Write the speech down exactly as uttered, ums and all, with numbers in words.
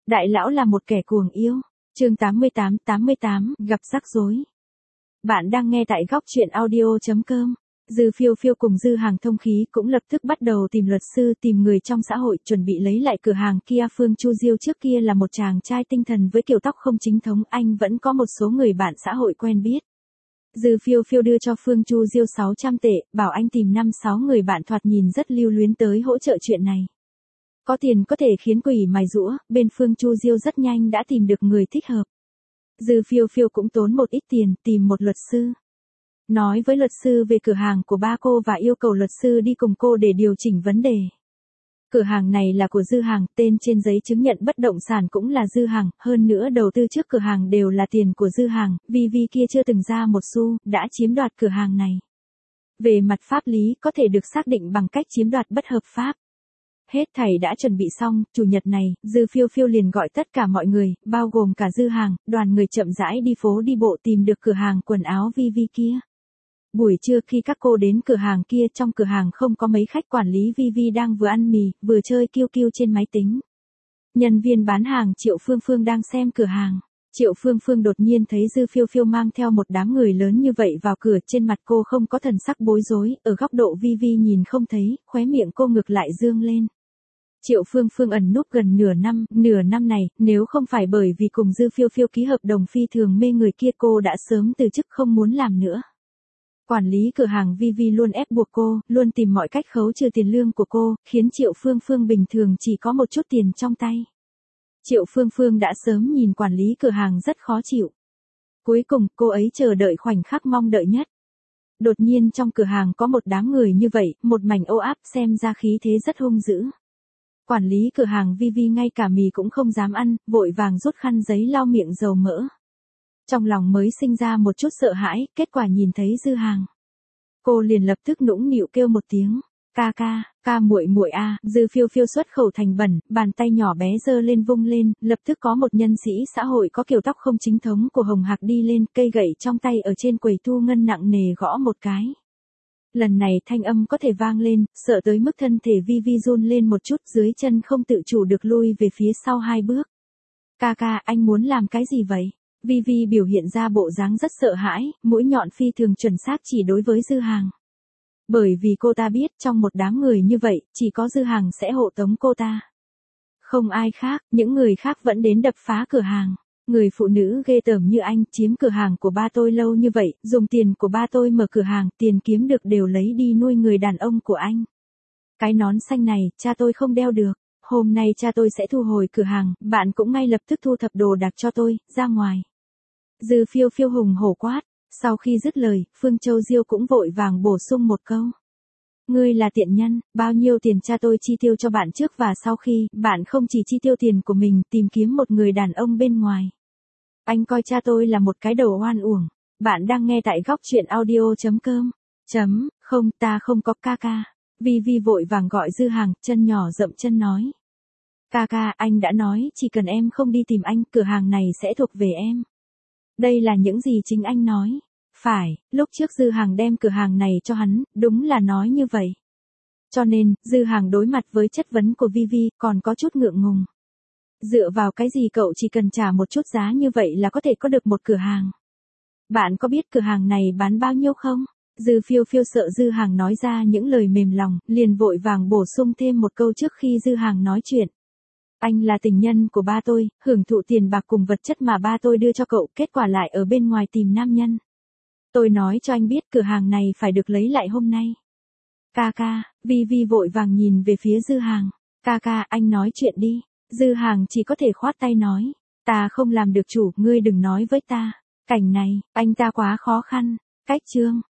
Đại lão là một kẻ cuồng yêu. Chương tám mươi tám tám mươi tám, gặp rắc rối. Bạn đang nghe tại góc truyện audio chấm com. Dư Phiêu Phiêu cùng Dư Hàng thông khí cũng lập tức bắt đầu tìm luật sư, tìm người trong xã hội chuẩn bị lấy lại cửa hàng kia. Phương Chu Diêu trước kia là một chàng trai tinh thần với kiểu tóc không chính thống, anh vẫn có một số người bạn xã hội quen biết. Dư Phiêu Phiêu đưa cho Phương Chu Diêu sáu trăm tệ, bảo anh tìm năm sáu người bạn thoạt nhìn rất lưu luyến tới hỗ trợ chuyện này. Có tiền có thể khiến quỷ mài giũa, bên Phương Chu Diêu rất nhanh đã tìm được người thích hợp. Dư Phiêu Phiêu cũng tốn một ít tiền, tìm một luật sư. Nói với luật sư về cửa hàng của ba cô và yêu cầu luật sư đi cùng cô để điều chỉnh vấn đề. Cửa hàng này là của Dư Hàng, tên trên giấy chứng nhận bất động sản cũng là Dư Hàng, hơn nữa đầu tư trước cửa hàng đều là tiền của Dư Hàng, Vi Vi kia chưa từng ra một xu, đã chiếm đoạt cửa hàng này. Về mặt pháp lý có thể được xác định bằng cách chiếm đoạt bất hợp pháp. Hết thảy đã chuẩn bị xong, chủ nhật này, Dư Phiêu Phiêu liền gọi tất cả mọi người, bao gồm cả Dư Hàng, đoàn người chậm rãi đi phố đi bộ tìm được cửa hàng quần áo Vi Vi kia. Buổi trưa khi các cô đến cửa hàng kia, trong cửa hàng không có mấy khách, quản lý Vi Vi đang vừa ăn mì, vừa chơi kiêu kiêu trên máy tính. Nhân viên bán hàng Triệu Phương Phương đang xem cửa hàng. Triệu Phương Phương đột nhiên thấy Dư Phiêu Phiêu mang theo một đám người lớn như vậy vào cửa, trên mặt cô không có thần sắc bối rối, ở góc độ Vi Vi nhìn không thấy, khóe miệng cô ngược lại dương lên. Triệu Phương Phương ẩn núp gần nửa năm, nửa năm này, nếu không phải bởi vì cùng Dư Phiêu Phiêu ký hợp đồng phi thường mê người kia, cô đã sớm từ chức không muốn làm nữa. Quản lý cửa hàng Vi Vi luôn ép buộc cô, luôn tìm mọi cách khấu trừ tiền lương của cô, khiến Triệu Phương Phương bình thường chỉ có một chút tiền trong tay. Triệu Phương Phương đã sớm nhìn quản lý cửa hàng rất khó chịu. Cuối cùng, cô ấy chờ đợi khoảnh khắc mong đợi nhất. Đột nhiên trong cửa hàng có một đám người như vậy, một mảnh ô áp, xem ra khí thế rất hung dữ. Quản lý cửa hàng Vi Vi ngay cả mì cũng không dám ăn, vội vàng rút khăn giấy lau miệng dầu mỡ. Trong lòng mới sinh ra một chút sợ hãi, kết quả nhìn thấy Dư Hàng. Cô liền lập tức nũng nịu kêu một tiếng, ca ca, ca muội muội a. Dư Phiêu Phiêu xuất khẩu thành bẩn, bàn tay nhỏ bé giơ lên vung lên, lập tức có một nhân sĩ xã hội có kiểu tóc không chính thống của Hồng Hạc đi lên, cây gậy trong tay ở trên quầy thu ngân nặng nề gõ một cái. Lần này thanh âm có thể vang lên, sợ tới mức thân thể Vi Vi run lên một chút, dưới chân không tự chủ được lui về phía sau hai bước. Ca ca, anh muốn làm cái gì vậy? Vi Vi biểu hiện ra bộ dáng rất sợ hãi, mũi nhọn phi thường chuẩn xác chỉ đối với Dư Hàng. Bởi vì cô ta biết trong một đám người như vậy, chỉ có Dư Hàng sẽ hộ tống cô ta. Không ai khác, những người khác vẫn đến đập phá cửa hàng. Người phụ nữ ghê tởm như anh, chiếm cửa hàng của ba tôi lâu như vậy, dùng tiền của ba tôi mở cửa hàng, tiền kiếm được đều lấy đi nuôi người đàn ông của anh. Cái nón xanh này, cha tôi không đeo được. Hôm nay cha tôi sẽ thu hồi cửa hàng, bạn cũng ngay lập tức thu thập đồ đạc cho tôi, ra ngoài. Dư Phiêu Phiêu hùng hổ quát. Sau khi dứt lời, Phương Châu Diêu cũng vội vàng bổ sung một câu. Ngươi là tiện nhân, bao nhiêu tiền cha tôi chi tiêu cho bạn trước và sau khi, bạn không chỉ chi tiêu tiền của mình, tìm kiếm một người đàn ông bên ngoài. Anh coi cha tôi là một cái đầu oan uổng. Bạn đang nghe tại góc truyện audio chấm com. Chấm, không, ta không có ca ca. Vi Vi vội vàng gọi Dư Hàng, chân nhỏ dậm chân nói. Ca ca, anh đã nói, chỉ cần em không đi tìm anh, cửa hàng này sẽ thuộc về em. Đây là những gì chính anh nói. Phải, lúc trước Dư Hàng đem cửa hàng này cho hắn, đúng là nói như vậy. Cho nên, Dư Hàng đối mặt với chất vấn của Vi Vi, còn có chút ngượng ngùng. Dựa vào cái gì cậu chỉ cần trả một chút giá như vậy là có thể có được một cửa hàng? Bạn có biết cửa hàng này bán bao nhiêu không? Dư Phiêu Phiêu sợ Dư Hàng nói ra những lời mềm lòng, liền vội vàng bổ sung thêm một câu trước khi Dư Hàng nói chuyện. Anh là tình nhân của ba tôi, hưởng thụ tiền bạc cùng vật chất mà ba tôi đưa cho cậu, kết quả lại ở bên ngoài tìm nam nhân. Tôi nói cho anh biết cửa hàng này phải được lấy lại hôm nay. Ca ca, Vi Vi vội vàng nhìn về phía Dư Hàng. Ca ca, anh nói chuyện đi. Dư Hàng chỉ có thể khoát tay nói. Ta không làm được chủ, ngươi đừng nói với ta. Cảnh này, anh ta quá khó khăn. Cách chương.